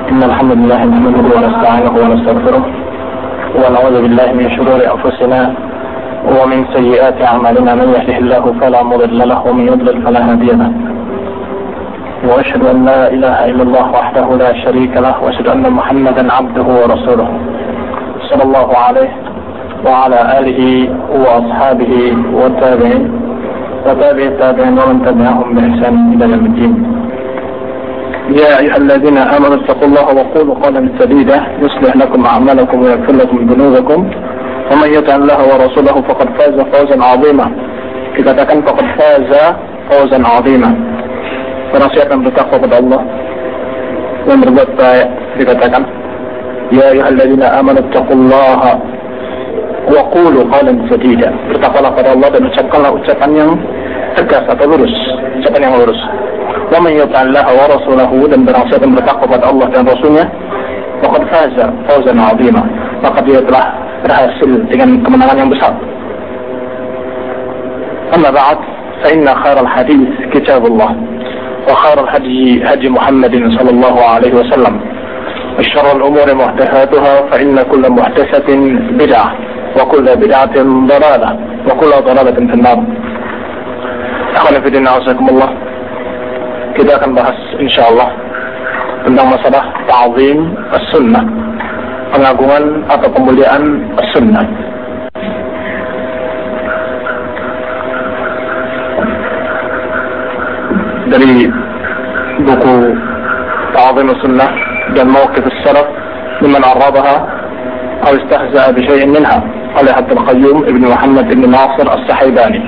إن الحمد لله نحمده ونستعينه ونستغفره ونعوذ بالله من شرور أنفسنا ومن سيئات أعمالنا. من يهده الله فلا مضل له ومن يضلل فلا هادي له. وأشهد أن لا إله إلا الله وحده لا شريك له وأشهد أن محمدا عبده ورسوله صلى الله عليه وعلى آله وأصحابه والتابعين وتابع التابعين ومن تبعهم بإحسان إلى يوم الدين. يا أيها الذين آمنوا اتقوا الله وقولوا قولا سديدا يصلح لكم أعمالكم ويغفر لكم ذنوبكم ومن يطع الله ورسوله فقد فاز فوزا عظيما. Dikatakan faqad faza fawzan 'azima. Berwasiat dan bertakwa kepada Allah dan berbuat baik. Dikatakan ya ayyuhalladzina amanu taqullaha wa qulu qawlan sadida. Bertakwalah kepada Allah dan ucapkanlah ucapan yang tegas atau lurus, ucapan yang lurus. Wa man yuti'allaha wa rasulahu, dan berwasiat dan bertakwa kepada Allah dan Rasulnya, faqad faza fawzan 'azima, maka dia telah berhasil dengan kemenangan yang besar. Amma ba'd, fa inna khairal hadits kitabullah wa khairal hadi hadi Muhammadin sallallahu alaihi wasallam. Wa syarrul umuri muhdatsatuha fa inna kulla muhdatsatin bid'ah wa kulla bid'atin dhalalah wa kulla dhalalatin fin nar. Akhwani fi din, a'azakumullah. Kita akan bahas insyaallah tentang masalah ta'zim as-sunnah, pengagungan atau pemuliaan as-sunnah. Dari buku Ta'zim as-Sunnah dan Mawqif as-Salaf mimman aradaha atau istahza'a bi syai'in minha oleh Abdul Qayyum Ibn Muhammad Ibn Nasir As-Sahaibani.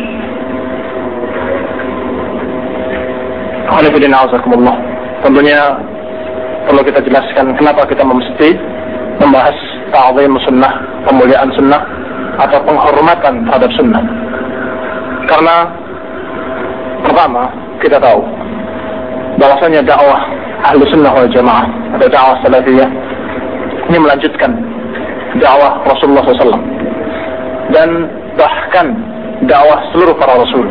Tentunya perlu kita jelaskan kenapa kita mesti membahas ta'zim sunnah, pemuliaan sunnah atau penghormatan terhadap sunnah. Karena pertama, kita tahu bahwasanya dakwah ahlu sunnah wal jamaah atau dakwah salafiyah ini melanjutkan dakwah Rasulullah SAW dan bahkan dakwah seluruh para rasul.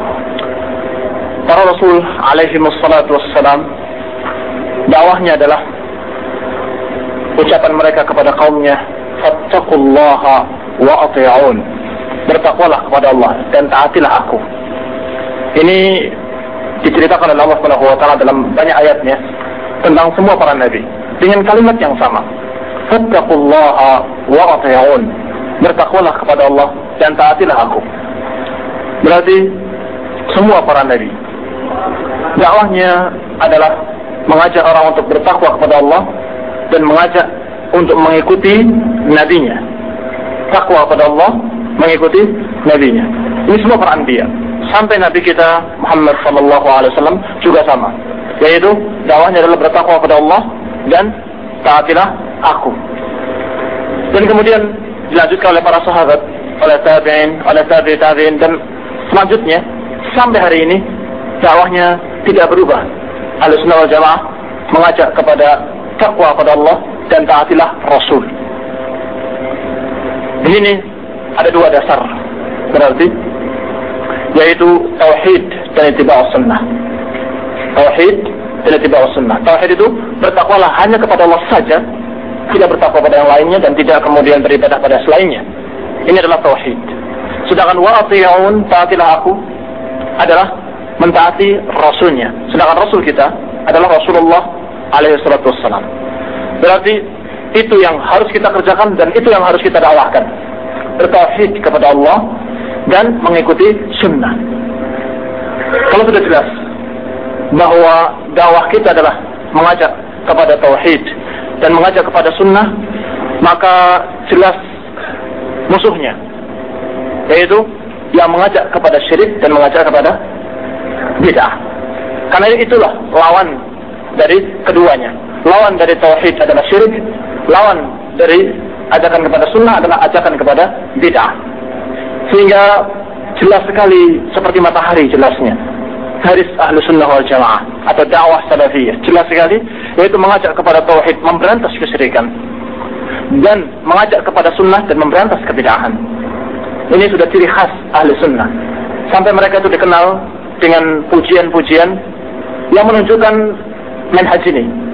Para rasul alaihi wassalatu wassalam, dakwahnya adalah ucapan mereka kepada kaumnya, fattaqullaha wa ati'un, bertakwalah kepada Allah dan taatilah aku. Ini diceritakan oleh Allah Subhanahu wa taala dalam banyak ayatnya tentang semua para nabi dengan kalimat yang sama, fattaqullaha wa ati'un, bertakwalah kepada Allah dan taatilah aku. Berarti semua para nabi dakwahnya adalah mengajak orang untuk bertakwa kepada Allah dan mengajak untuk mengikuti nabinya. Takwa kepada Allah, mengikuti nabinya. Ini semua para anbiya. Sampai nabi kita Muhammad sallallahu alaihi wasallam juga sama. Yaitu dakwahnya adalah bertakwa kepada Allah dan taatilah aku. Dan kemudian dilanjutkan oleh para sahabat, oleh tabi'in, oleh tabi'in dan selanjutnya sampai hari ini dakwahnya tidak berubah. Ahlussunnah wal jamaah mengajak kepada takwa kepada Allah dan taatilah Rasul. Di sini ada dua dasar berarti, yaitu tauhid dan ittiba'us sunnah. Tauhid dan ittiba'us sunnah. Tauhid itu bertakwalah hanya kepada Allah saja, tidak bertakwa pada yang lainnya dan tidak kemudian beribadah pada selainnya. Ini adalah tauhid. Sedangkan wa ati'un, taatilah aku, adalah mentaati Rasulnya. Sedangkan Rasul kita adalah Rasulullah alaihi salatu wassalam. Berarti itu yang harus kita kerjakan dan itu yang harus kita dakwahkan. Bertauhid kepada Allah dan mengikuti sunnah. Kalau sudah jelas bahwa dakwah kita adalah mengajak kepada tauhid dan mengajak kepada sunnah, maka jelas musuhnya, yaitu yang mengajak kepada syirik dan mengajak kepada bid'ah. Karena itulah lawan dari keduanya. Lawan dari tauhid adalah syirik, lawan dari ajakan kepada sunnah adalah ajakan kepada bid'ah. Sehingga jelas sekali seperti matahari jelasnya garis ahlu sunnah wal jamaah atau dakwah salafiyah, jelas sekali, yaitu mengajak kepada tauhid, memberantas kesyirikan, dan mengajak kepada sunnah dan memberantas kebid'ahan. Ini sudah ciri khas ahlu sunnah. Sampai mereka itu dikenal dengan pujian-pujian yang menunjukkan manhaj ini.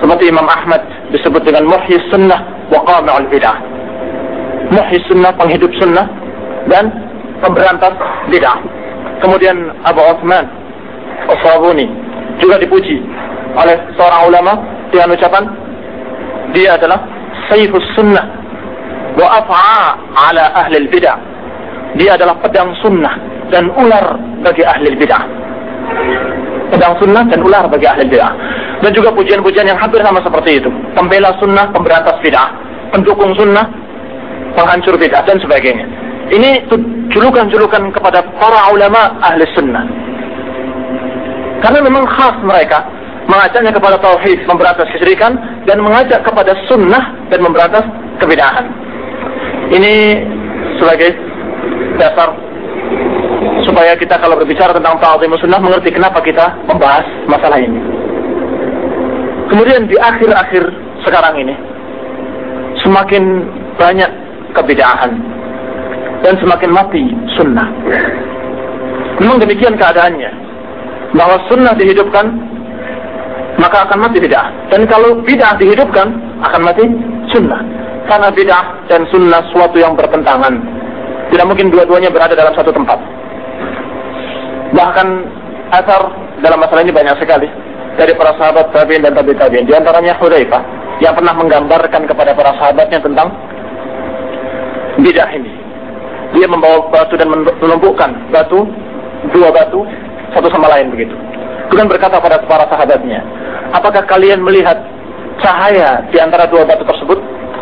Seperti Imam Ahmad disebut dengan muhyi sunnah wa qami'ul bid'ah. Muhyi sunnah, penghidup sunnah, dan pemberantas bid'ah. Kemudian Abu Uthman As-Sabuni juga dipuji oleh seorang ulama dengan ucapan dia adalah sayfus sunnah wa af'a ala ahli bid'ah. Dia adalah pedang sunnah dan ular bagi ahli bid'ah. Pedang sunnah dan ular bagi ahli bid'ah. Dan juga pujian-pujian yang hampir sama seperti itu. Pembela sunnah, pemberantas bid'ah, pendukung sunnah, penghancur bid'ah, dan sebagainya. Ini julukan-julukan kepada para ulama ahli sunnah. Karena memang khas mereka mengajaknya kepada tauhid, memberantas kesyirikan, dan mengajak kepada sunnah dan memberantas kebid'ahan. Ini sebagai dasar supaya kita kalau berbicara tentang ta'zim sunnah mengerti kenapa kita membahas masalah ini. Kemudian di akhir-akhir sekarang ini semakin banyak kebid'ahan dan semakin mati sunnah. Memang demikian keadaannya, bahwa sunnah dihidupkan maka akan mati bid'ah, dan kalau bid'ah dihidupkan akan mati sunnah. Karena bid'ah dan sunnah suatu yang bertentangan, tidak mungkin dua-duanya berada dalam satu tempat. Bahkan asar dalam masalah ini banyak sekali dari para sahabat tabi'in dan tabi'in. Di antaranya Hudzaifah yang pernah menggambarkan kepada para sahabatnya tentang bid'ah ini. Dia membawa batu dan menumpukan dua batu satu sama lain begitu. Kemudian berkata pada para sahabatnya, apakah kalian melihat cahaya di antara dua batu tersebut?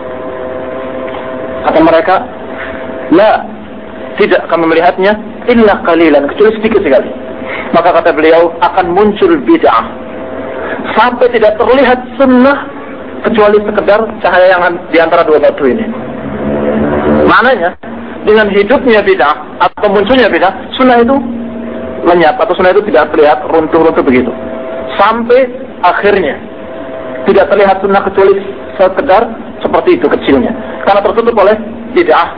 Kata mereka, la, tidak kami melihatnya, illa qalilan, kecuali sedikit sekali. Maka kata beliau, akan muncul bid'ah sampai tidak terlihat sunnah kecuali sekedar cahaya yang di antara dua batu ini. Maknanya, dengan hidupnya bid'ah atau munculnya bid'ah, sunnah itu lenyap atau sunnah itu tidak terlihat runtuh-runtuh begitu. Sampai akhirnya tidak terlihat sunnah kecuali sekedar seperti itu kecilnya, karena tertutup oleh bid'ah.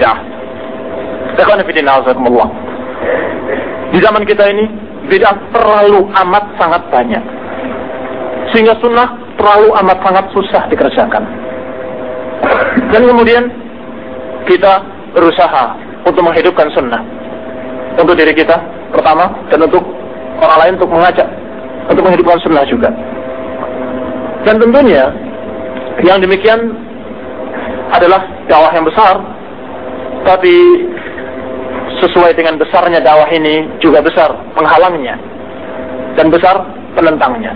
Di zaman kita ini bid'ah terlalu amat sangat banyak, sehingga sunnah terlalu amat sangat susah dikerjakan. Dan kemudian kita berusaha untuk menghidupkan sunnah untuk diri kita pertama, dan untuk orang lain untuk mengajak untuk menghidupkan sunnah juga. Dan tentunya yang demikian adalah dakwah yang besar, tapi sesuai dengan besarnya dakwah ini juga besar penghalangnya dan besar penentangnya.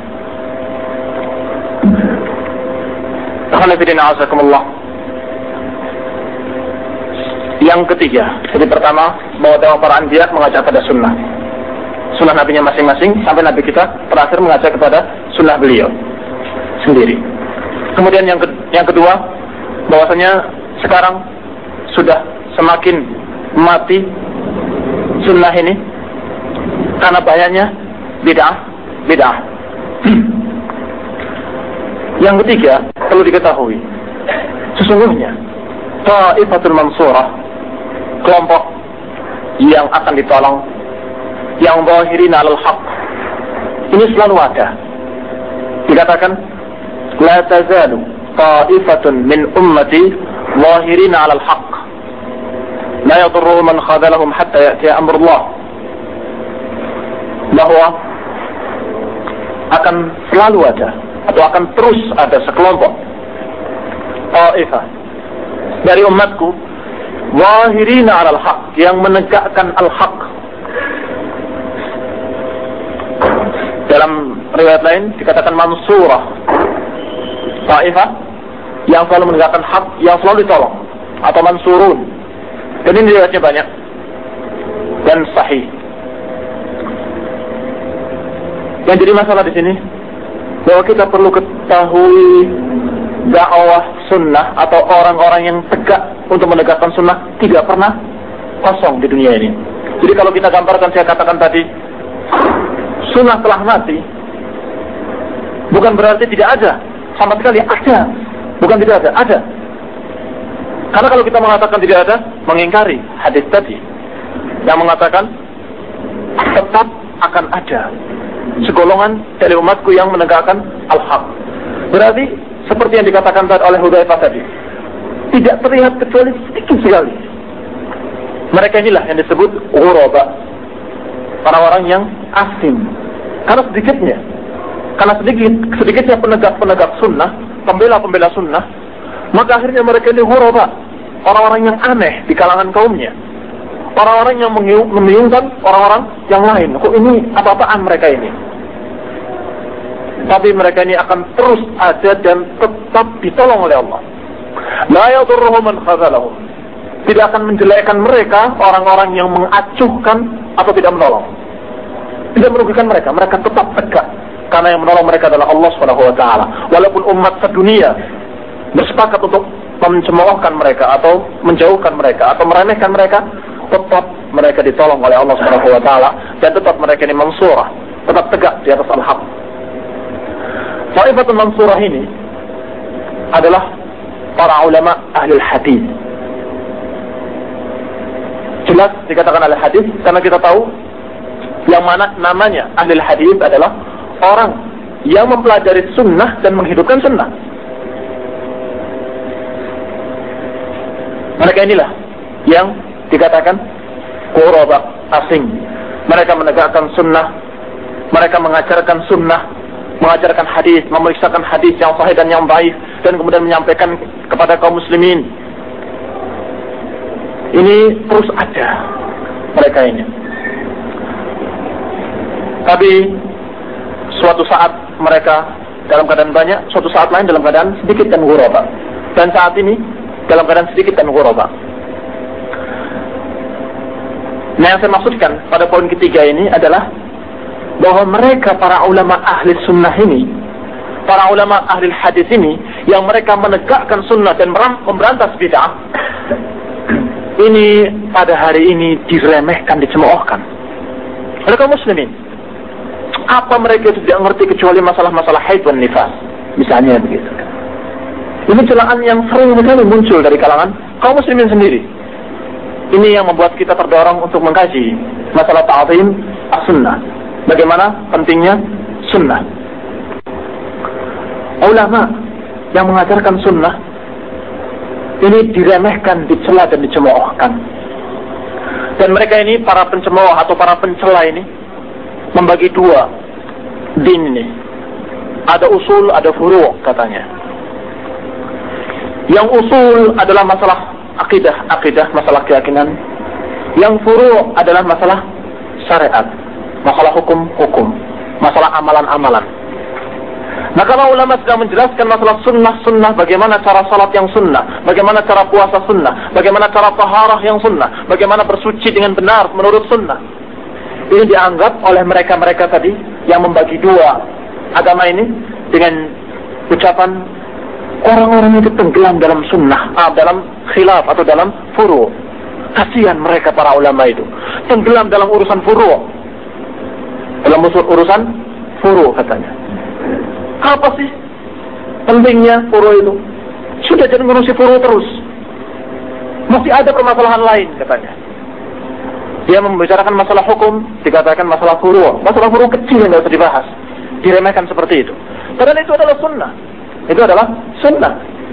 Yang ketiga, jadi pertama, bahwa dakwah para anbiya mengajak pada sunnah nabinya masing-masing, sampai nabi kita terakhir mengajak kepada sunnah beliau sendiri. Kemudian yang kedua, bahwasanya sekarang sudah semakin mati sunnah ini karena banyaknya bid'ah. Yang ketiga, perlu diketahui, sesungguhnya Ta'ifatul Mansurah, kelompok yang akan ditolong, yang zahirina 'alal haq, ini selalu ada. Dikatakan, la tazalu ta'ifatun min ummati zahirina 'alal haq, la yadurru man khadalahum hatta ya'ti amrullah. Bahwa akan selalu ada atau akan terus ada sekelompok ta'ifah dari umatku zahirina 'alal haq, yang menegakkan al-haq. Dalam riwayat lain dikatakan mansurah, ta'ifah yang selalu menegakkan hak, yang selalu ditolong, atau mansurun. Dan ini riwayatnya banyak dan sahih. Yang jadi masalah di sini bahwa kita perlu ketahui dakwah sunnah atau orang-orang yang tegak untuk menegakkan sunnah tidak pernah kosong di dunia ini. Jadi kalau kita gambarkan, saya katakan tadi, sunnah telah mati, bukan berarti tidak ada, sama sekali ada. Bukan tidak ada, ada. Karena kalau kita mengatakan tidak ada, mengingkari hadis tadi yang mengatakan tetap akan ada segolongan dari umatku yang menegakkan al-haq. Berarti seperti yang dikatakan tadi oleh Hudzaifah tadi, tidak terlihat kecuali sedikit sekali. Mereka inilah yang disebut ghuraba, orang-orang yang asing. Karena sedikitnya penegak sunnah, pembela sunnah, maka akhirnya mereka ini ghuraba, orang-orang yang aneh di kalangan kaumnya, orang-orang yang membingungkan orang-orang yang lain. Kok ini apa-apaan mereka ini? Tapi mereka ini akan terus ada dan tetap ditolong oleh Allah. La yadurruhum man khazalahum. Tidak akan menjelekkan mereka orang-orang yang mengacuhkan atau tidak menolong. Tidak merugikan mereka. Mereka tetap tegak karena yang menolong mereka adalah Allah Subhanahu wa taala. Walaupun umat sedunia bersepakat untuk mencemoohkan mereka atau menjauhkan mereka atau meremehkan mereka, tetap mereka ditolong oleh Allah Subhanahu wa taala dan tetap mereka ini mansurah, tetap tegak di atas al-haq. Ta'ifatul mansurah ini adalah para ulama ahli hadis. Jelas dikatakan ahli hadis karena kita tahu yang mana namanya ahli hadis adalah orang yang mempelajari sunnah dan menghidupkan sunnah. Mereka inilah yang dikatakan ghuraba, asing. Mereka menegakkan sunnah, mereka mengajarkan sunnah, mengajarkan hadis, memeriksakan hadis yang sahih dan yang dhaif, dan kemudian menyampaikan kepada kaum muslimin. Ini terus ada mereka ini. Tapi suatu saat mereka dalam keadaan banyak, suatu saat lain dalam keadaan sedikit dan ghuraba. Dan saat ini dalam keadaan sedikit dan ghuraba. Nah, yang saya maksudkan pada poin ketiga ini adalah bahwa mereka para ulama ahli sunnah ini, para ulama ahli hadis ini, yang mereka menegakkan sunnah dan memberantas bid'ah, ini pada hari ini diremehkan, dicemoohkan oleh kaum muslimin. Apa mereka itu tidak mengerti kecuali masalah-masalah haid dan nifas, misalnya begitu. Ini celaan yang sering sekali muncul dari kalangan kaum muslimin sendiri. Ini yang membuat kita terdorong untuk mengkaji masalah ta'zim as-sunnah. Bagaimana pentingnya sunnah. Ulama yang mengajarkan sunnah ini diremehkan, dicela dan dicemoohkan. Dan mereka ini, para pencemooh atau para pencela ini, membagi dua din ini. Ada usul, ada furu' katanya. Yang usul adalah masalah akidah, masalah keyakinan. Yang furu' adalah masalah syariat, masalah hukum, masalah amalan-amalan. Nah, kalau ulama sedang menjelaskan masalah sunnah, bagaimana cara salat yang sunnah, bagaimana cara puasa sunnah, bagaimana cara taharah yang sunnah, bagaimana bersuci dengan benar menurut sunnah, ini dianggap oleh mereka-mereka tadi yang membagi dua agama ini dengan ucapan orang-orang itu tenggelam dalam sunnah, dalam khilaf atau dalam furu'. Kasihan mereka para ulama itu tenggelam dalam urusan furu', dalam urusan furu' katanya. Apa sih pentingnya furu' itu? Sudah jangan ngurusi furu' terus. Masih ada permasalahan lain katanya. Dia membicarakan masalah hukum, dikatakan masalah furu'. Masalah furu' kecil yang tidak usah dibahas, diremehkan seperti itu. Padahal itu adalah sunnah. Itu adalah sunnah.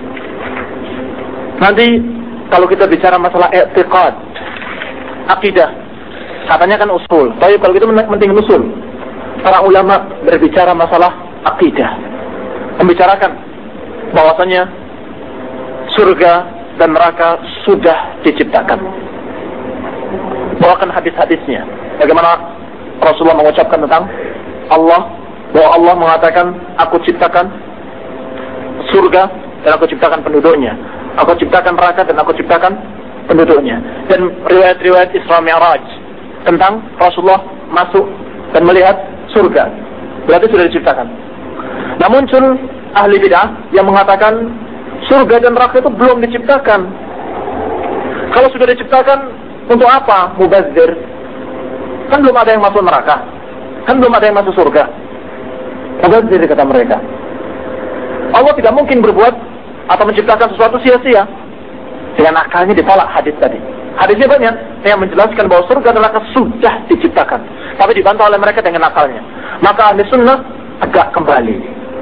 Nanti kalau kita bicara masalah i'tiqad, akidah, katanya kan usul. Tapi kalau kita penting usul. Para ulama berbicara masalah akidah, membicarakan bahwasanya surga dan neraka sudah diciptakan. Bawakan hadis-hadisnya. Bagaimana Rasulullah mengucapkan tentang Allah, bahwa Allah mengatakan, aku ciptakan surga dan aku ciptakan penduduknya, aku ciptakan neraka dan aku ciptakan penduduknya. Dan riwayat-riwayat Isra Mi'raj tentang Rasulullah masuk dan melihat surga, berarti sudah diciptakan. Nah, muncul ahli bid'ah yang mengatakan surga dan neraka itu belum diciptakan. Kalau sudah diciptakan, untuk apa mubazir? Kan belum ada yang masuk neraka, kan belum ada yang masuk surga. Mubazir, kata mereka. Allah tidak mungkin berbuat atau menciptakan sesuatu sia-sia. Dengan akalnya ditolak hadis tadi. Hadisnya banyak yang menjelaskan bahwa surga dan neraka sudah diciptakan, tapi dibantah oleh mereka dengan akalnya. Maka ahli sunnah tegak kembali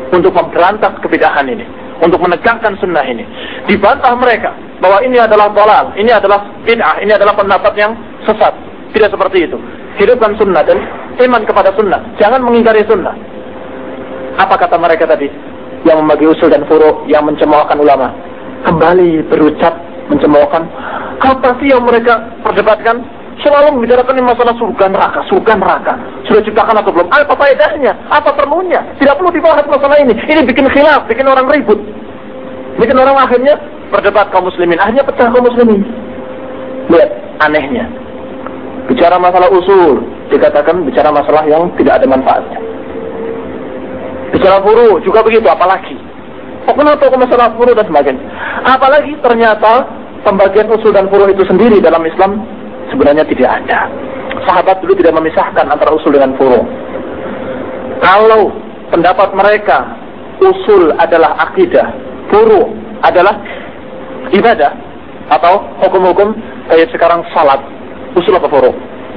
untuk memberantas kebidahan ini, untuk menegakkan sunnah ini. Dibantah mereka bahwa ini adalah dhalal, ini adalah bid'ah, ini adalah pendapat yang sesat. Tidak seperti itu. Hidupkan sunnah dan iman kepada sunnah. Jangan mengingkari sunnah. Apa kata mereka tadi? Yang membagi usul dan furu', yang mencemoohkan ulama. Kembali berucap mencemoohkan. Apa sih yang mereka perdebatkan? Selalu membicarakan masalah surga neraka, surga neraka. Sudah ciptakan atau belum? Apa faedahnya? Apa perlunya? Tidak perlu dibahas masalah ini. Ini bikin khilaf, bikin orang ribut. Bikin orang akhirnya berdebat kaum muslimin. Akhirnya pecah kaum muslimin. Lihat anehnya. Bicara masalah usul, dikatakan bicara masalah yang tidak ada manfaatnya. Bicara furu juga begitu, apalagi. Kenapa masalah furu dan sebagainya. Apalagi ternyata pembagian usul dan furu itu sendiri dalam Islam sebenarnya tidak ada. Sahabat dulu tidak memisahkan antara usul dengan furu. Kalau pendapat mereka usul adalah akidah, furu adalah ibadah atau hukum-hukum kayak sekarang salat, usul apa furu?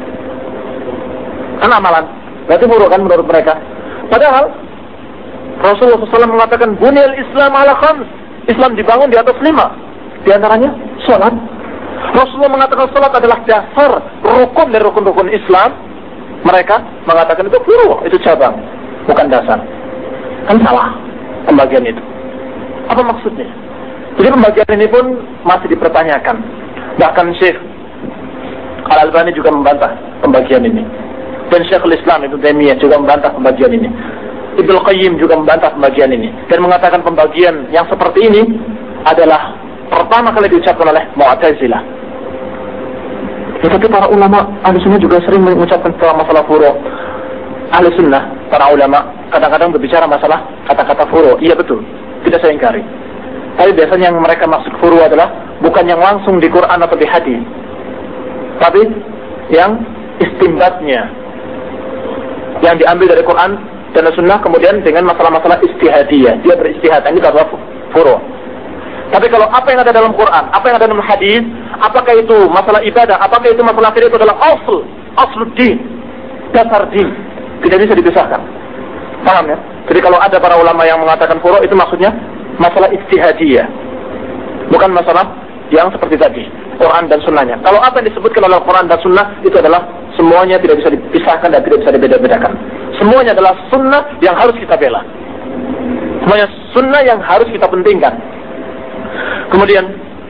Kan amalan. Berarti furu kan menurut mereka. Padahal Rasulullah SAW mengatakan bunyal Islam ala khams. Islam dibangun di atas 5. Di antaranya salat. Rasulullah mengatakan salat adalah dasar rukun dari rukun-rukun Islam. Mereka mengatakan itu furu, itu cabang, bukan dasar. Kan salah pembagian itu. Apa maksudnya? Jadi pembagian ini pun masih dipertanyakan. Bahkan Syekh Al-Albani juga membantah pembagian ini. Dan Syekhul Islam Ibnu Taimiyah juga membantah pembagian ini. Ibnu Qayyim juga membantah pembagian ini dan mengatakan pembagian yang seperti ini adalah pertama kali diucapkan oleh Mu'tazilah. Tetapi para ulama ahli sunnah juga sering mengucapkan masalah furu'. Ahli sunnah, para ulama kadang-kadang berbicara masalah kata-kata furu'. Iya betul, tidak saya ingkari. Tapi biasanya yang mereka maksud furu' adalah bukan yang langsung di Quran atau di hadis, tapi yang istimbatnya, yang diambil dari Quran dan sunnah kemudian dengan masalah-masalah istihadiyah. Dia beristihad, ini adalah furu'. Tapi kalau apa yang ada dalam Quran, apa yang ada dalam hadis, apakah itu masalah ibadah, apakah itu masalah akidah, itu adalah asluddin, dasar din, tidak bisa dipisahkan. Paham ya? Jadi kalau ada para ulama yang mengatakan furu' itu maksudnya masalah istihadiyah, bukan masalah yang seperti tadi, Quran dan sunnahnya. Kalau apa yang disebutkan oleh Quran dan sunnah itu adalah semuanya tidak bisa dipisahkan dan tidak bisa dibeda-bedakan. Semuanya adalah sunnah yang harus kita bela. Semuanya sunnah yang harus kita pentingkan. Kemudian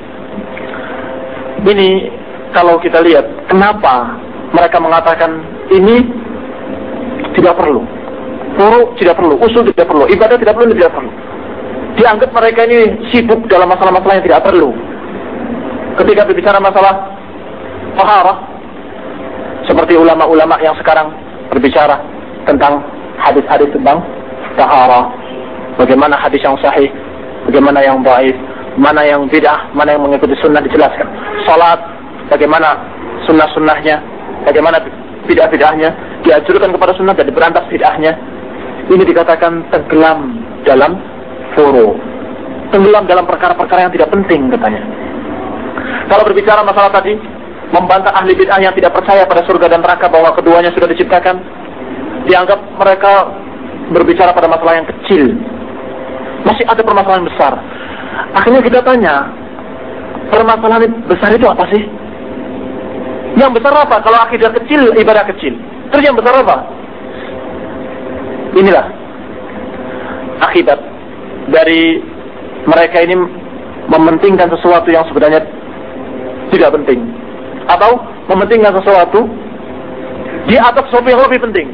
ini kalau kita lihat kenapa mereka mengatakan ini tidak perlu, furu' tidak perlu, usul tidak perlu, ibadah tidak perlu, tidak perlu. Dianggap mereka ini sibuk dalam masalah-masalah yang tidak perlu. Ketika berbicara masalah taharah, seperti ulama-ulama yang sekarang berbicara tentang hadis-hadis tentang taharah, bagaimana hadis yang sahih, bagaimana yang dhaif, mana yang bid'ah, mana yang mengikuti sunnah dijelaskan. Salat, bagaimana sunnah-sunnahnya, bagaimana bid'ah-bid'ahnya, dianjurkan kepada sunnah dan diberantas bid'ahnya. Ini dikatakan tenggelam dalam furu', tenggelam dalam perkara-perkara yang tidak penting katanya. Kalau berbicara masalah tadi, membantah ahli bid'ah yang tidak percaya pada surga dan neraka bahwa keduanya sudah diciptakan, dianggap mereka berbicara pada masalah yang kecil. Masih ada permasalahan besar. Akhirnya kita tanya, permasalahan besar itu apa sih? Yang besar apa? Kalau akidah kecil, ibadah kecil. Terus yang besar apa? Inilah akibat dari mereka ini mementingkan sesuatu yang sebenarnya tidak penting, atau mementingkan sesuatu di atas sesuatu yang lebih penting.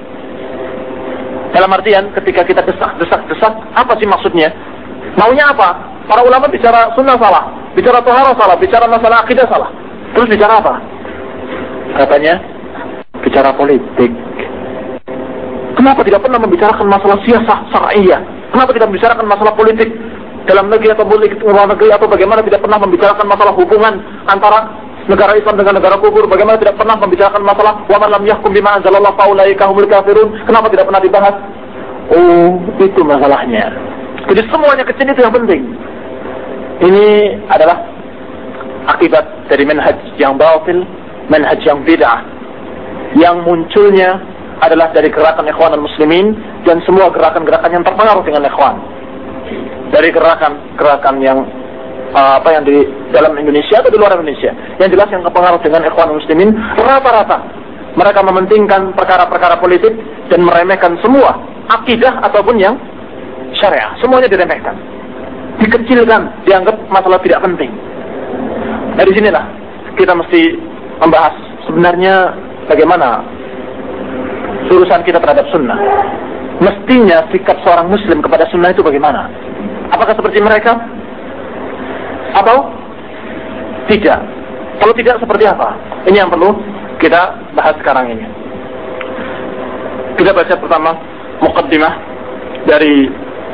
Dalam artian ketika kita desak, apa sih maksudnya? Maunya apa? Para ulama bicara sunnah salah, bicara taharah salah, bicara masalah akidah salah. Terus bicara apa? Katanya bicara politik. Kenapa tidak pernah membicarakan masalah siyasah syar'iyyah? Kenapa tidak membicarakan masalah politik dalam negeri atau politik luar negeri, atau bagaimana tidak pernah membicarakan masalah hubungan antara negara Islam dengan negara kufur? Bagaimana tidak pernah membicarakan masalah wa man lam yahkum bima anzalallahu fa ulaika humul kafirun? Kenapa tidak pernah dibahas? Oh, itu masalahnya. Jadi semuanya kecil itu yang penting. Ini adalah akibat dari manhaj yang batil, manhaj yang bid'ah, yang munculnya adalah dari gerakan Ikhwanul Muslimin dan semua gerakan-gerakan yang terpengaruh dengan Ikhwan. Dari gerakan-gerakan yang yang di dalam Indonesia atau di luar Indonesia, yang jelas yang terpengaruh dengan Ikhwanul Muslimin, rata-rata mereka mementingkan perkara-perkara politik dan meremehkan semua akidah ataupun yang syariah. Semuanya diremehkan, dikecilkan, dianggap masalah tidak penting. Dari sinilah kita mesti membahas sebenarnya bagaimana urusan kita terhadap sunnah. Mestinya sikap seorang muslim kepada sunnah itu bagaimana? Apakah seperti mereka atau tidak? Kalau tidak, seperti apa? Ini yang perlu kita bahas sekarang ini. Kita baca pertama muqaddimah dari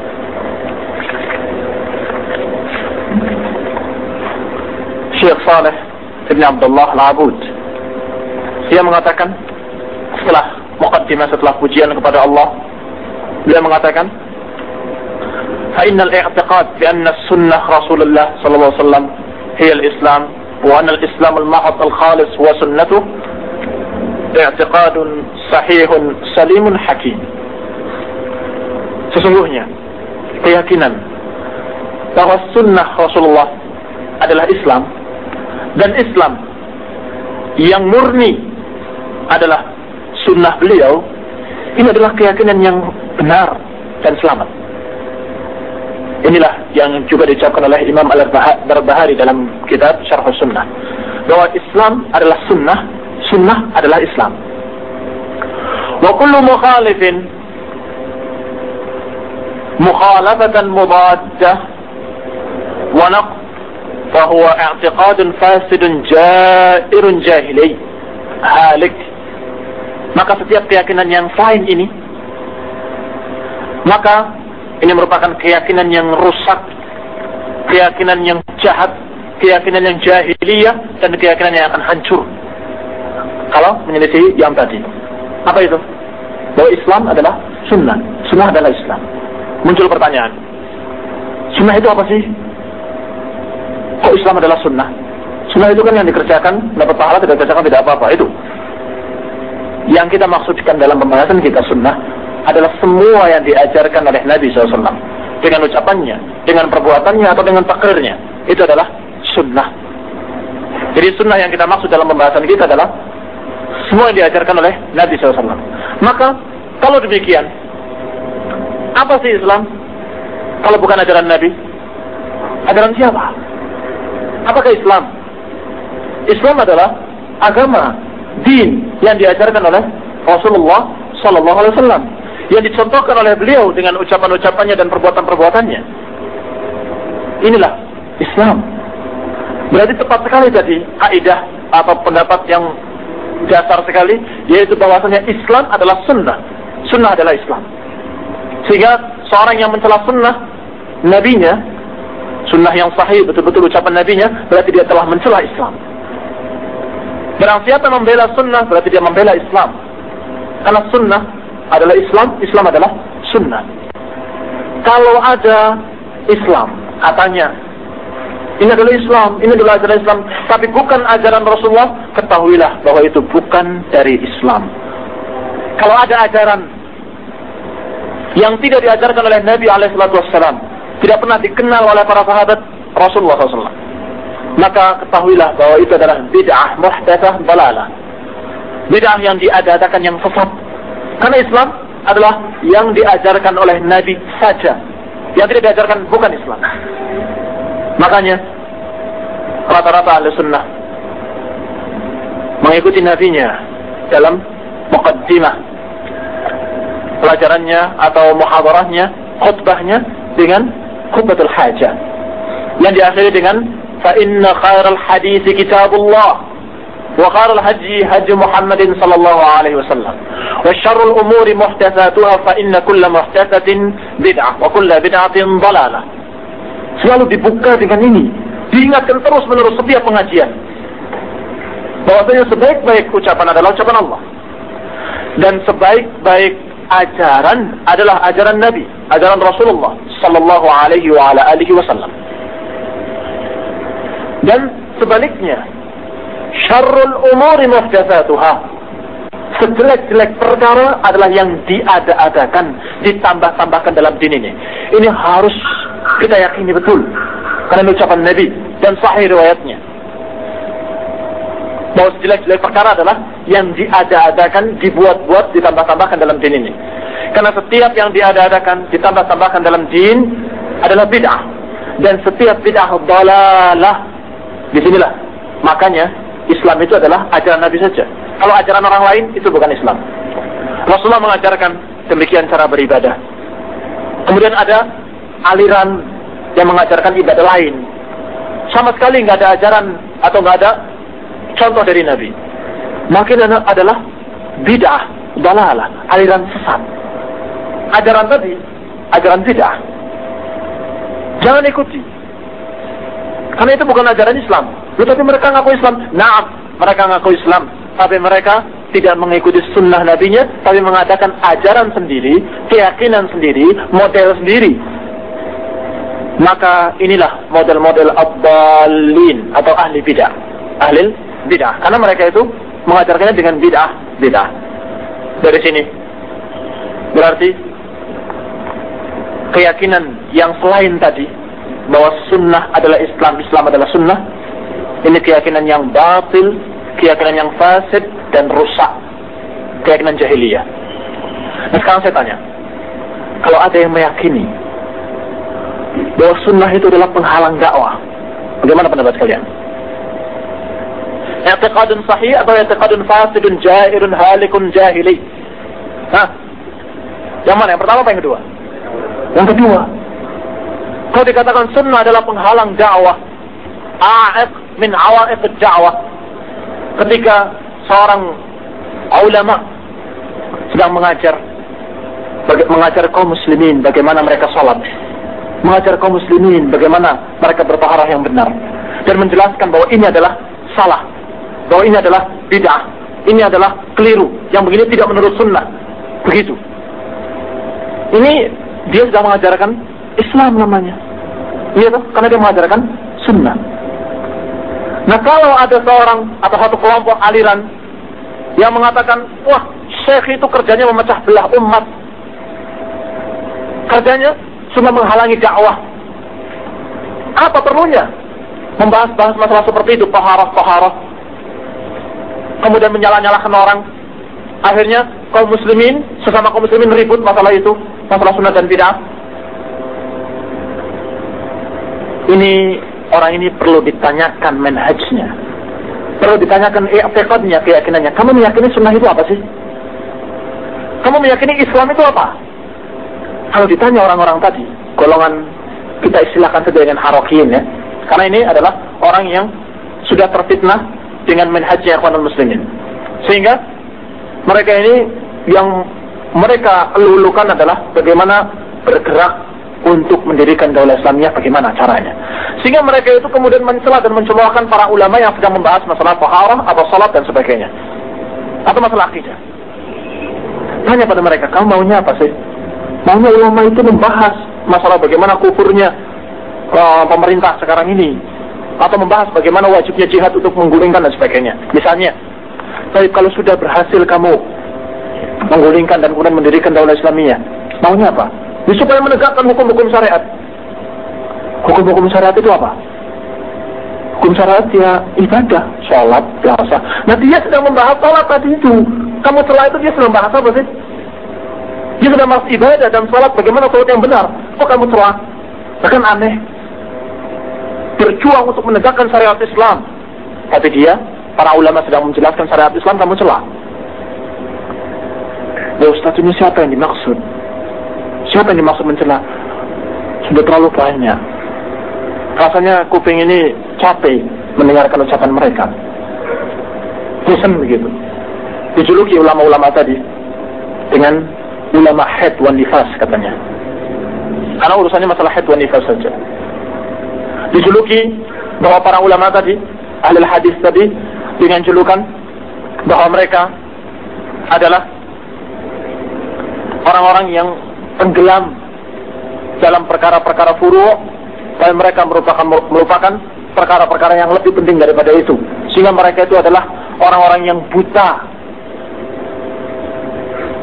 Syekh Saleh Ibn Abdullah Al-Abud. Dia mengatakan setelah muqaddimah, setelah pujian kepada Allah, dia mengatakan فإن الاعتقاد بأن السنة رسول الله صلى الله عليه وسلم هي الإسلام وأن الإسلام المحض الخالص هو سنته اعتقاد صحيح سليم حكيم. Sesungguhnya keyakinan bahwa sunnah Rasulullah adalah Islam dan Islam yang murni adalah sunnah beliau, ini adalah keyakinan yang benar dan selamat. Inilah yang juga diucapkan oleh Imam Al-Barbahari dalam kitab Syarh Sunnah, bahwa Islam adalah sunnah, sunnah adalah Islam. Wa kullu mukhalifin mukhalafatan mudaddah wa naqd fa huwa i'tiqadun fasidun jairun jahili halik. Maka setiap keyakinan yang selain ini, maka ini merupakan keyakinan yang rusak, keyakinan yang jahat, keyakinan yang jahiliyah, dan keyakinan yang akan hancur kalau menyelisihi yang tadi. Apa itu? Bahwa Islam adalah sunnah, sunnah adalah Islam. Muncul pertanyaan, sunnah itu apa sih? Kok Islam adalah sunnah? Sunnah itu kan yang dikerjakan dapat pahala, tidak dikerjakan tidak apa-apa. Itu yang kita maksudkan dalam pembahasan kita sunnah adalah semua yang diajarkan oleh Nabi SAW, dengan ucapannya, dengan perbuatannya, atau dengan takrirnya. Itu adalah sunnah. Jadi sunnah yang kita maksud dalam pembahasan kita adalah semua yang diajarkan oleh Nabi SAW. Maka kalau demikian, apa sih Islam kalau bukan ajaran Nabi? Ajaran siapa? Apakah Islam? Islam adalah agama, din yang diajarkan oleh Rasulullah SAW, yang dicontohkan oleh beliau dengan ucapan-ucapannya dan perbuatan-perbuatannya. Inilah Islam. Berarti tepat sekali tadi kaidah atau pendapat yang dasar sekali, yaitu bahwasanya Islam adalah sunnah, sunnah adalah Islam. Sehingga seorang yang mencela sunnah nabinya, sunnah yang sahih, betul-betul ucapan nabinya, berarti dia telah mencela Islam. Barang siapa membela sunnah, berarti dia membela Islam. Karena sunnah adalah Islam, Islam adalah sunnah. Kalau ada Islam, katanya ini adalah Islam, ini adalah ajaran Islam, tapi bukan ajaran Rasulullah, ketahuilah bahwa itu bukan dari Islam. Kalau ada ajaran yang tidak diajarkan oleh Nabi SAW, tidak pernah dikenal oleh para sahabat Rasulullah SAW, maka ketahuilah bahwa itu adalah bid'ah muhdatsah dalalah, bid'ah yang diadakan yang sesat. Karena Islam adalah yang diajarkan oleh Nabi saja, yang tidak diajarkan bukan Islam. Makanya rata-rata ahli sunnah mengikuti nabinya dalam muqaddimah pelajarannya atau muhadarahnya, khutbahnya, dengan khutbatul hajah yang diakhiri dengan fa inna khairal hadits kitabullah wa khairal hadi hadi Muhammadin sallallahu alaihi wasallam wa syarrul umuri muhdatsatuha fa inna kulla muhdatsatin bid'ah wa kulla bid'atin dhalalah. Selalu dibuka dengan ini, diingatkan terus menerus setiap pengajian bahwasanya sebaik-baik ucapan adalah ucapan Allah, dan sebaik-baik ajaran adalah ajaran Nabi, ajaran Rasulullah sallallahu alaihi wa ala alihi wasallam. Dan sebaliknya, syarrul umuri muhdatsatuha, sejelek-jelek perkara adalah yang diada-adakan, ditambah-tambahkan dalam din ini. Ini harus kita yakini betul, karena ucapan Nabi dan sahih riwayatnya, bahwa sejelek-jelek perkara adalah yang diada-adakan, dibuat-buat, ditambah-tambahkan dalam din ini. Karena setiap yang diada-adakan, ditambah-tambahkan dalam din adalah bid'ah, dan setiap bid'ah dhalalah. Disinilah makanya Islam itu adalah ajaran Nabi saja. Kalau ajaran orang lain itu bukan Islam. Rasulullah mengajarkan demikian cara beribadah. Kemudian ada aliran yang mengajarkan ibadah lain. Sama sekali nggak ada ajaran atau nggak ada contoh dari Nabi. Makin adalah bid'ah, dalalah, aliran sesat. Ajaran tadi, ajaran bid'ah. Jangan ikuti. Karena itu bukan ajaran Islam. Tetapi mereka ngaku Islam. Naam, mereka ngaku Islam. Tapi mereka tidak mengikuti sunnah nabinya, tapi mengadakan ajaran sendiri, keyakinan sendiri, model sendiri. Maka inilah model-model ad-dallin atau ahli bid'ah. Ahli bid'ah. Karena mereka itu mengajarkannya dengan bid'ah. Dari sini berarti keyakinan yang selain tadi, bahwa sunnah adalah Islam, Islam adalah sunnah, ini keyakinan yang batil, keyakinan yang fasid dan rusak, keyakinan jahiliyah. Nah sekarang saya tanya, kalau ada yang meyakini bahwa sunnah itu adalah penghalang dakwah, bagaimana pendapat kalian? I'tiqadun sahih atau i'tiqadun fasidun jairun halikun jahili? Yang mana? Yang pertama apa yang kedua? Yang kedua. Kalau dikatakan sunnah adalah penghalang dakwah, a'iq min awa'iq ad-da'wah, ketika seorang ulama sedang mengajar kaum muslimin bagaimana mereka salat, mengajar kaum muslimin bagaimana mereka bertaharah yang benar, dan menjelaskan bahwa ini adalah salah, bahwa ini adalah bid'ah, ini adalah keliru, yang begini tidak menurut sunnah. Begitu. Ini dia sedang mengajarkan Islam namanya. Iya toh? Karena dia mengajarkan sunnah. Nah kalau ada seorang atau satu kelompok aliran yang mengatakan, wah syekh itu kerjanya memecah belah umat, kerjanya cuma menghalangi dakwah, apa perlunya membahas-bahas masalah seperti itu, taharah, kemudian menyalah-nyalahkan orang, akhirnya kaum muslimin, sesama kaum muslimin ribut masalah itu, masalah sunnah dan bid'ah. Ini orang ini perlu ditanyakan manhajnya, perlu ditanyakan i'tiqadnya, keyakinannya. Kamu meyakini sunnah itu apa sih? Kamu meyakini Islam itu apa? Kalau ditanya orang-orang tadi, golongan kita istilahkan saja dengan harokiyin ya, karena ini adalah orang yang sudah terfitnah dengan manhajnya ikhwanul muslimin, sehingga mereka ini yang mereka lulukan adalah bagaimana bergerak untuk mendirikan daulah Islamiyah, bagaimana caranya. Sehingga mereka itu kemudian mencela dan mencemohkan para ulama yang sedang membahas masalah taharah atau salat dan sebagainya, atau masalah akidah. Tanya pada mereka, kamu maunya apa sih? Maunya ulama itu membahas masalah bagaimana kufurnya pemerintah sekarang ini, atau membahas bagaimana wajibnya jihad untuk menggulingkan dan sebagainya. Misalnya, tapi kalau sudah berhasil kamu menggulingkan dan kemudian mendirikan daulah Islamiyah, maunya apa? Supaya menegakkan hukum-hukum syariat. Hukum-hukum syariat itu apa? Hukum syariat ya ibadah, sholat, puasa. Nah dia sedang membahas sholat tadi itu. Kamu setelah itu dia sedang membahas apa sih? Dia sedang membahas ibadah dan sholat, bagaimana sholat yang benar. Kok kamu celah? Bahkan aneh. Berjuang untuk menegakkan syariat Islam, tapi dia, para ulama sedang menjelaskan syariat Islam, kamu celah. Ya Ustaz, ini siapa yang dimaksud? Siapa yang dimaksud mencela? Sudah terlalu banyak. Rasanya kuping ini capek mendengarkan ucapan mereka. Bosan begitu. Dijuluki ulama-ulama tadi dengan ulama haid wan nifas katanya. Karena urusannya masalah haid wan nifas saja. Dijuluki bahwa para ulama tadi, ahli hadis tadi, dengan julukan bahwa mereka adalah orang-orang yang tenggelam dalam perkara-perkara furu', dan mereka merupakan perkara-perkara yang lebih penting daripada itu, sehingga mereka itu adalah orang-orang yang buta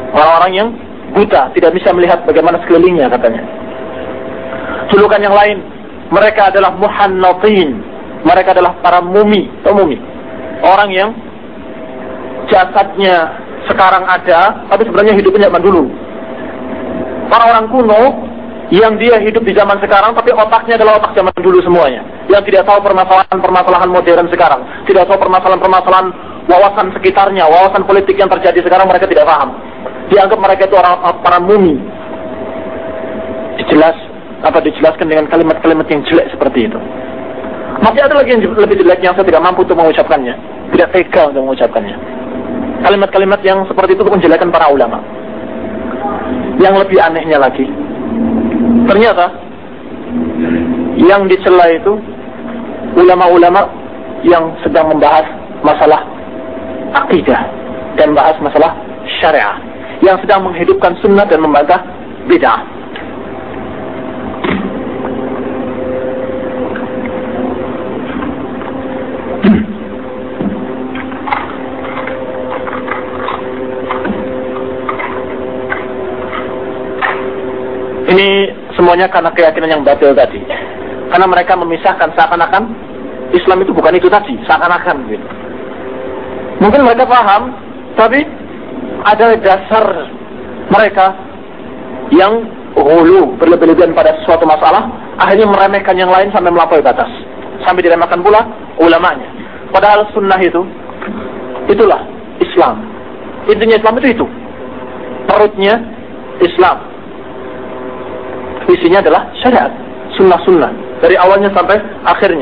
Orang-orang yang buta, tidak bisa melihat bagaimana sekelilingnya katanya. Julukan yang lain, mereka adalah muhannatin. Mereka adalah para mumi, orang yang jasadnya sekarang ada, tapi sebenarnya hidupnya zaman dulu. Orang-orang kuno yang dia hidup di zaman sekarang, tapi otaknya adalah otak zaman dulu semuanya. Yang tidak tahu permasalahan modern sekarang, tidak tahu permasalahan wawasan sekitarnya, wawasan politik yang terjadi sekarang mereka tidak paham. Dianggap mereka itu orang para mumi. Dijelaskan dengan kalimat-kalimat yang jelek seperti itu. Masih ada lagi yang lebih jelek yang saya tidak mampu untuk mengucapkannya, tidak tega untuk mengucapkannya. Kalimat-kalimat yang seperti itu menjelekan para ulama. Yang lebih anehnya lagi, ternyata yang dicela itu ulama-ulama yang sedang membahas masalah akidah dan membahas masalah syariah, yang sedang menghidupkan sunnah dan membantah bid'ah. Ini semuanya karena keyakinan yang batil tadi. Karena mereka memisahkan seakan-akan Islam itu bukan itu tadi, seakan-akan gitu. Mungkin mereka paham, tapi ada dasar mereka yang ghulu, berlebih-lebihan pada suatu masalah, akhirnya meremehkan yang lain sampai melampaui batas. Sampai diremehkan pula ulamanya. Padahal sunnah itulah Islam. Intinya Islam itu. Perutnya Islam. Isinya adalah syariat, sunnah-sunnah dari awalnya sampai akhirnya.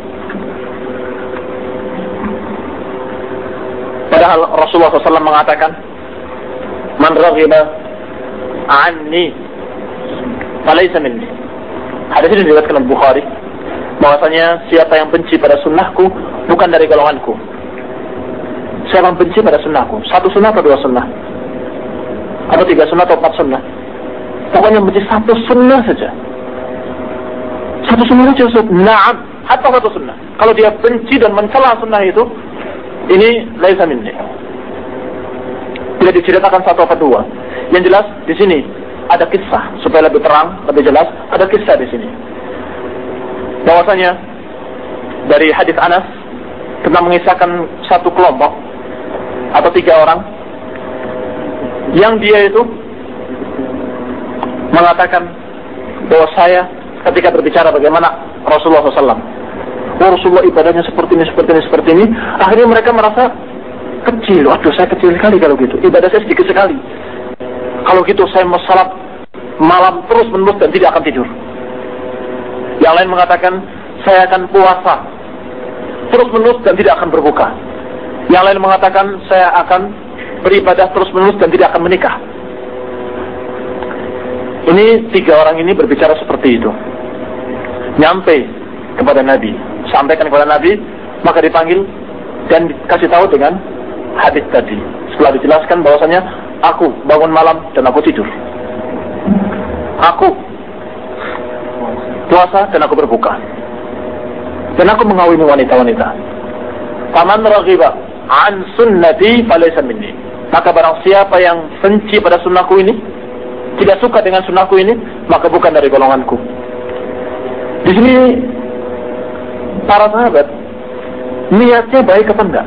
Padahal Rasulullah SAW mengatakan, "Man raghiba anni falaysa minni." Hadis ini diriwayatkan oleh Bukhari, bahwasanya siapa yang benci pada sunnahku bukan dari golonganku. Siapa yang benci pada sunnahku, satu sunnah atau dua sunnah, atau tiga sunnah atau empat sunnah, pokoknya benci satu sunnah saja. Satu sunnah saja, na'am, hatta satu sunnah. Kalau dia benci dan mencela sunnah itu, ini laisa minni. Tidak diceritakan satu atau dua. Yang jelas di sini ada kisah supaya lebih terang, lebih jelas. Ada kisah di sini. Bahwasanya dari hadis Anas tentang mengisahkan satu kelompok atau tiga orang yang dia itu mengatakan bahwa saya ketika berbicara bagaimana Rasulullah SAW, Rasulullah ibadahnya seperti ini, akhirnya mereka merasa kecil. Waduh, saya kecil sekali kalau gitu, ibadah saya sedikit sekali. Kalau gitu saya mau salat malam terus menerus dan tidak akan tidur. Yang lain mengatakan saya akan puasa terus menerus dan tidak akan berbuka. Yang lain mengatakan saya akan beribadah terus menerus dan tidak akan menikah. Ini tiga orang ini berbicara seperti itu. Nyampe kepada Nabi, sampaikan kepada Nabi, maka dipanggil dan dikasih tahu dengan hadis tadi. Setelah dijelaskan bahwasanya aku bangun malam dan aku tidur, aku puasa dan aku berbuka, dan aku mengawini wanita-wanita. Faman raghiba an sunnati falaysa minni. Maka barang siapa yang benci pada sunnahku ini, tidak suka dengan sunnahku ini, maka bukan dari golonganku. Di sini para sahabat niatnya baik apa enggak?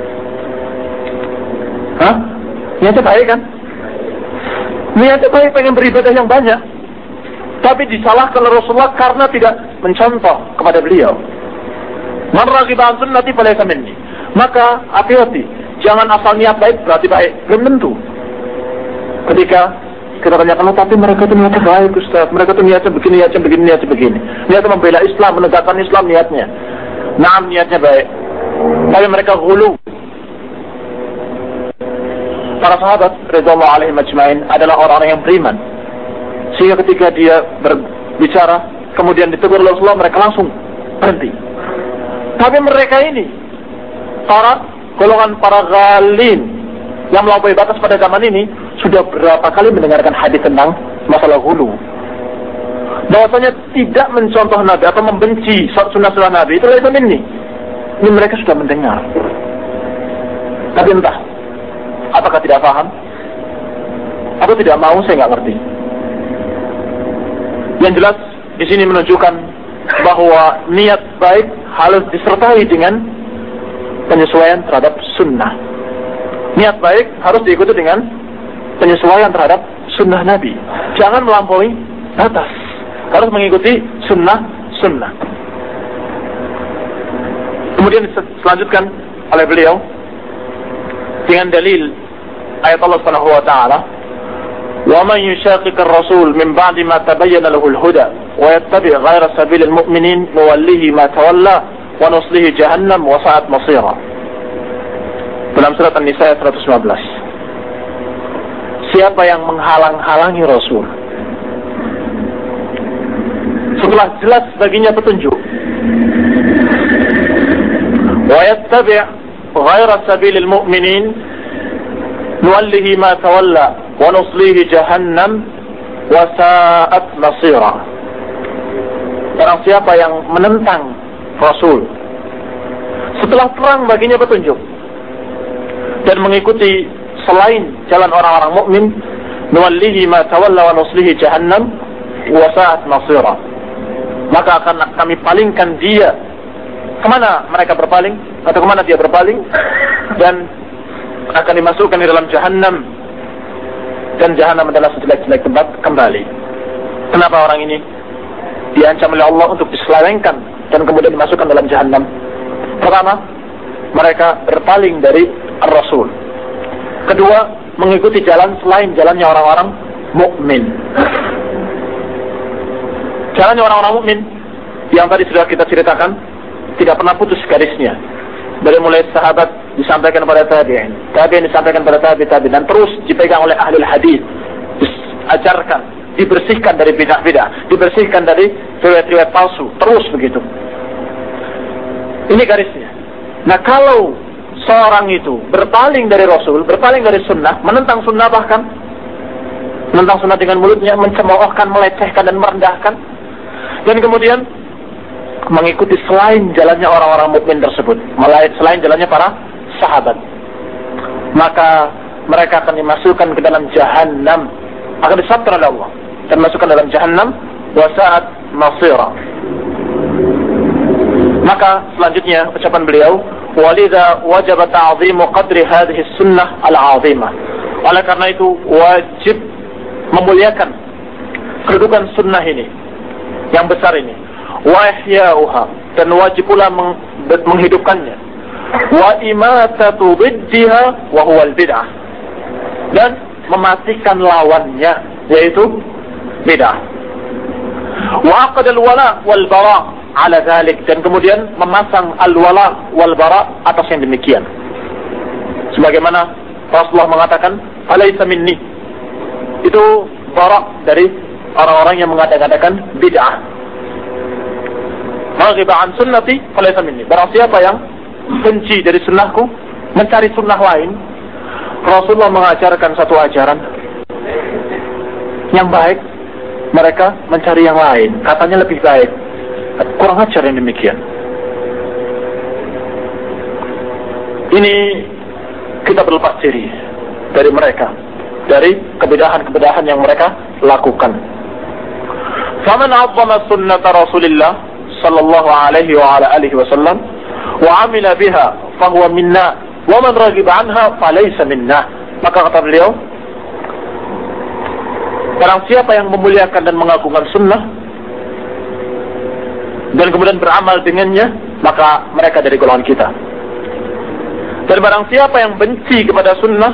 Niatnya baik kan? Niatnya baik, pengen beribadah yang banyak, tapi disalahkan oleh Rasulullah karena tidak mencontoh kepada beliau. Man raghiba an sunnati falaysa minni. Maka hati-hati, jangan asal niat baik berarti baik, belum tentu. Ketika kita tanyakan, tapi mereka itu niatnya baik Ustaz, mereka itu niatnya begini. Niatnya membela Islam, menegakkan Islam niatnya. Naam, niatnya baik, tapi mereka ghulu. Para sahabat radhiyallahu alaihim ajmain adalah orang-orang yang beriman, sehingga ketika dia berbicara kemudian ditegur Rasulullah, mereka langsung berhenti. Tapi mereka ini golongan para ghalin yang melampaui batas pada zaman ini sudah berapa kali mendengarkan hadis tentang masalah ghulu, bahwasanya tidak mencontoh Nabi atau membenci sunnah-sunnah Nabi itu laisa minni. Ini mereka sudah mendengar, tapi entah apakah tidak paham Aku tidak mau, saya nggak ngerti. Yang jelas di sini menunjukkan bahwa niat baik harus disertai dengan penyesuaian terhadap sunnah. Niat baik harus diikuti dengan penyesuaian terhadap sunnah Nabi. Jangan melampaui batas. Harus mengikuti sunnah. Kemudian selanjutkan oleh beliau dengan dalil ayat Allah Subhanahu wa taala, "Wa man yushaqiqir rasul min ba'di ma tabayyana lahu al-huda wa yattabi' ghayra sabilil mu'minin nuwallihi ma tawalla wa nuslihi jahannam wa sa'at masira." Dalam surat An-Nisa ayat 115. Siapa yang menghalang-halangi Rasul setelah jelas baginya petunjuk, wa yattabi' ghayra sabilil mu'minin nuwallihi ma tawalla wa nuslihi jahannam wa sa'at masira. Barang siapa yang menentang Rasul setelah terang baginya petunjuk dan mengikuti selain jalan orang-orang mukmin, nuwallihi ma tawalla wa nuslihi jahannam wa sa'at masira. Maka akan kami palingkan dia. Kemana mereka berpaling? Atau kemana dia berpaling? Dan akan dimasukkan di dalam jahannam. Dan jahannam adalah sejelek-jelek tempat kembali. Kenapa orang ini diancam oleh Allah untuk diselewengkan dan kemudian dimasukkan dalam jahannam? Pertama, mereka berpaling dari Rasul. Kedua, mengikuti jalan selain jalannya orang-orang mukmin. Jalannya orang-orang mukmin yang tadi sudah kita ceritakan tidak pernah putus garisnya. Dari mulai sahabat disampaikan kepada tabi'in, tabi'in disampaikan kepada tabi'in, dan terus dipegang oleh ahli hadis, diajarkan, dibersihkan dari bidah-bidah, dibersihkan dari riwayat-riwayat palsu, terus begitu. Ini garisnya. Nah, kalau seorang itu berpaling dari Rasul, berpaling dari sunnah, menentang sunnah, bahkan menentang sunnah dengan mulutnya, mencemoohkan, melecehkan dan merendahkan, dan kemudian mengikuti selain jalannya orang-orang mukmin tersebut, selain jalannya para sahabat, maka mereka akan dimasukkan ke dalam jahannam, akan disabtar oleh Allah dan masukkan dalam jahannam wa sa'at masira. Maka selanjutnya ucapan beliau, walidha wajib ta'zimu qadri hadhihi sunnah al-'azimah. Oleh karena itu wajib memuliakan kedudukan sunnah ini yang besar ini, wa ihya'uha, dan wajib pula menghidupkannya, wa imatatu biddiha wa huwa al-bid'ah, dan mematikan lawannya yaitu bid'ah, wa aqad al-wala wal bara' ala dhalik, dan kemudian memasang al-wala wal bara' atas yang demikian, sebagaimana Rasulullah mengatakan alaysa minni, itu bara' dari orang-orang yang mengadakan bid'ah. Maghiba an sunnati falaysa minni, barang siapa yang benci dari sunnahku, mencari sunnah lain. Rasulullah mengajarkan satu ajaran yang baik, mereka mencari yang lain, katanya lebih baik. Kurang ajar yang demikian. Ini kita berlepas diri dari mereka, dari kebidahan-kebidahan yang mereka lakukan. Faman 'azzama sunnata Rasulillah sallallahu alaihi wa ala alihi wasallam wa 'amila biha fahuwa minna wa man raghiba anha falaysa minna. Maka kata beliau, barang siapa yang memuliakan dan mengagungkan sunnah dan kemudian beramal dengannya, maka mereka dari golongan kita. Dan barang siapa yang benci kepada sunnah,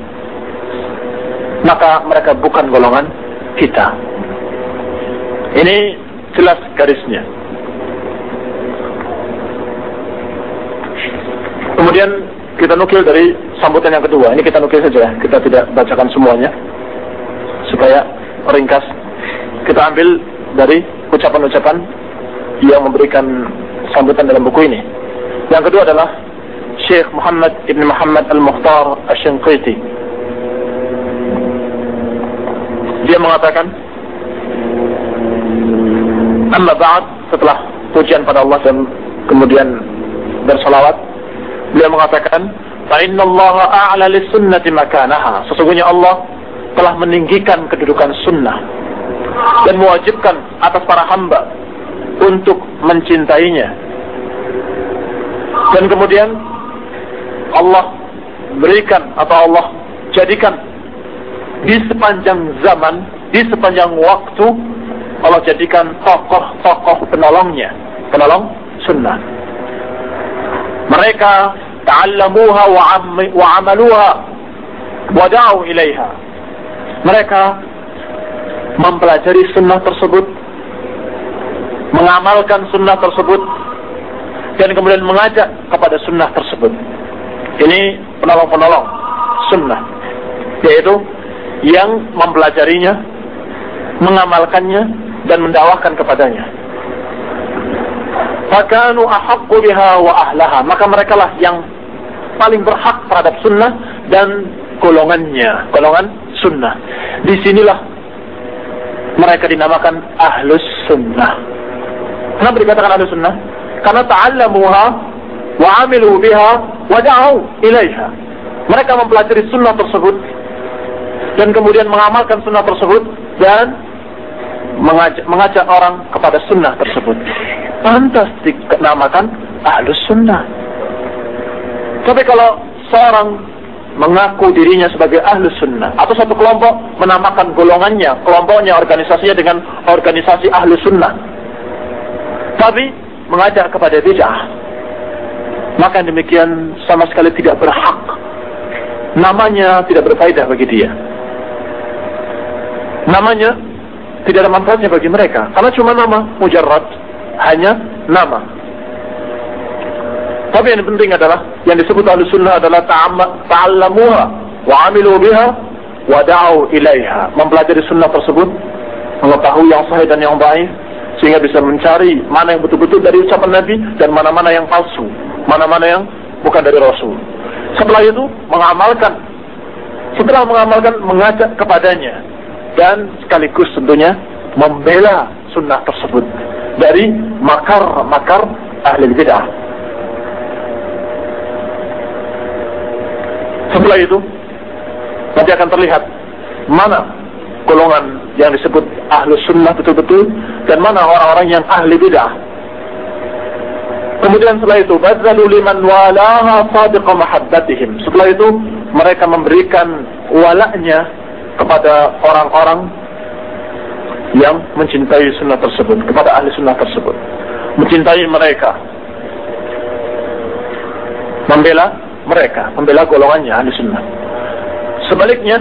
maka mereka bukan golongan kita. Ini jelas garisnya. Kemudian kita nukil dari sambutan yang kedua. Ini kita nukil saja, kita tidak bacakan semuanya supaya ringkas. Kita ambil dari ucapan-ucapan yang memberikan sambutan dalam buku ini. Yang kedua adalah Syekh Muhammad Ibn Muhammad Al-Mukhtar Asy-Shinqiti. Dia mengatakan, amma ba'd, setelah pujian pada Allah dan kemudian bersalawat, beliau mengatakan, fa inna Allah a'la lis-sunnati makanaha, sesungguhnya Allah telah meninggikan kedudukan sunnah dan mewajibkan atas para hamba untuk mencintainya. Dan kemudian Allah berikan atau Allah jadikan di sepanjang zaman, di sepanjang waktu, Allah jadikan tokoh-tokoh penolongnya, penolong sunnah. Mereka ta'allamuha wa amaluha wa da'u ilaiha. Mereka mempelajari sunnah tersebut, mengamalkan sunnah tersebut, dan kemudian mengajak kepada sunnah tersebut. Ini penolong-penolong sunnah, yaitu yang mempelajarinya, mengamalkannya, dan mendakwahkan kepadanya. Fakanu ahaqqu biha wa ahlaha. Maka mereka lah yang paling berhak terhadap sunnah dan golongannya, golongan sunnah. Disinilah mereka dinamakan ahlus sunnah. Kenapa dikatakan ahlus sunnah? Karena ta'allamuha wa amilu biha wa da'u ilaiha. Mereka mempelajari sunnah tersebut dan kemudian mengamalkan sunnah tersebut dan mengajak orang kepada sunnah tersebut. Pantas dinamakan ahlus sunnah. Tapi kalau seorang mengaku dirinya sebagai ahlus sunnah, atau satu kelompok menamakan golongannya, kelompoknya, organisasinya dengan organisasi ahlus sunnah, tapi mengajak kepada bid'ah, maka demikian sama sekali tidak berhak. Namanya tidak berfaedah bagi dia. Namanya tidak ada manfaatnya bagi mereka, karena cuma nama, mujarrad, hanya nama. Tapi yang penting adalah yang disebut ahlus sunnah adalah ta'allamuha wa amilu biha wa da'u ilaiha. Mempelajari sunnah tersebut, mengetahui yang sahih dan yang baik, sehingga bisa mencari mana yang betul-betul dari ucapan Nabi dan mana-mana yang palsu, mana-mana yang bukan dari Rasul. Setelah itu mengamalkan. Setelah mengamalkan, mengajak kepadanya, dan sekaligus tentunya membela sunnah tersebut dari makar-makar ahli bid'ah. Setelah itu nanti akan terlihat mana golongan yang disebut ahlus sunnah betul-betul dan mana orang-orang yang ahli bid'ah. Kemudian setelah itu badzalu liman walaha sadiqa mahabbatihim. Setelah itu mereka memberikan walaknya kepada orang-orang yang mencintai sunnah tersebut, kepada ahli sunnah tersebut, mencintai mereka, membela mereka, membela golongannya ahli sunnah. Sebaliknya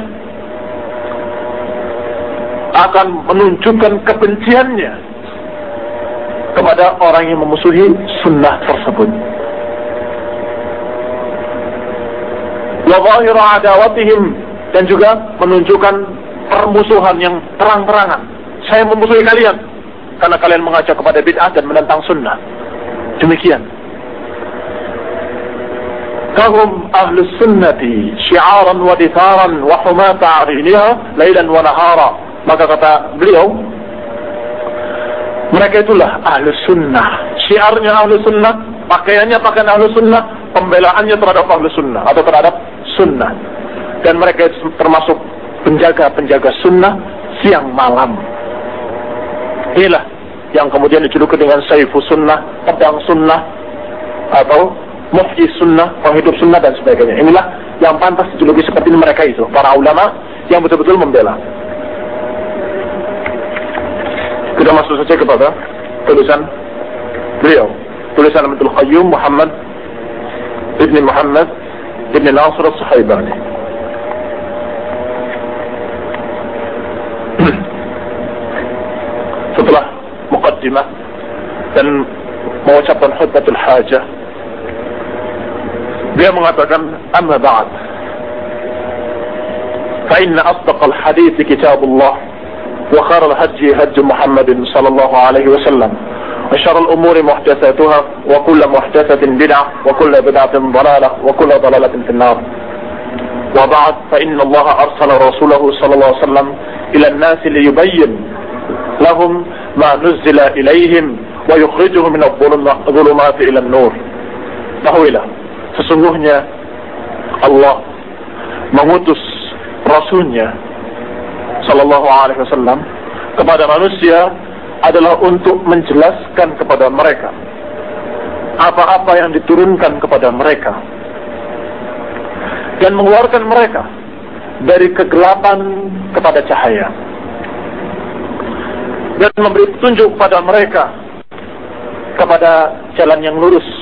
akan menunjukkan kebenciannya kepada orang yang memusuhi sunnah tersebut. Wa zahira adawatihim, dan juga menunjukkan permusuhan yang terang-terangan. Saya memusuhi kalian karena kalian mengajak kepada bid'ah dan menentang sunnah. Demikian. Kahum ahlus sunnati syi'aran wa ditharan wa humata a'riniha lailan wa nahara. Maka kata beliau, mereka itulah ahlus sunnah. Syiarnya ahlus sunnah, pakaiannya pakaian ahlus sunnah, pembelaannya terhadap ahlus sunnah atau terhadap sunnah. Dan mereka itu termasuk penjaga-penjaga sunnah siang malam. Inilah yang kemudian dijuluki dengan Saifus Sunnah, pedang sunnah, atau muhyi sunnah, penghidup sunnah, dan sebagainya. Inilah yang pantas dijuluki seperti ini mereka itu, para ulama yang betul-betul membela. Kita masuk saja kepada tulisan beliau, tulisan Ibnul Qayyim Muhammad ibn Nasr as-Suhaibani. Setelah muqaddimah dan mengucapkan khutbatul hajah, dia mengatakan, amma ba'd, fa inna asdaqal hadits kitabullah wa khairal hadi hadi Muhammadin sallallahu alaihi wasallam wa syarrul umuri muhdatsatuha wa kullu muhdatsatin bid'ah wa kullu bid'atin dhalalah wa kullu dhalalatin fin nar. Wa ba'd, fa inna Allah arsala rasulahu sallallahu alaihi wasallam ila an-nas liyubayyin lahum ma nuzila ilaihim wa yukhrijuhum min adh-dhulumati ila an-nur. Tahuilah, sesungguhnya Allah mengutus Rasulnya Sallallahu Alaihi Wasallam kepada manusia adalah untuk menjelaskan kepada mereka apa-apa yang diturunkan kepada mereka dan mengeluarkan mereka dari kegelapan kepada cahaya dan memberi petunjuk kepada mereka kepada jalan yang lurus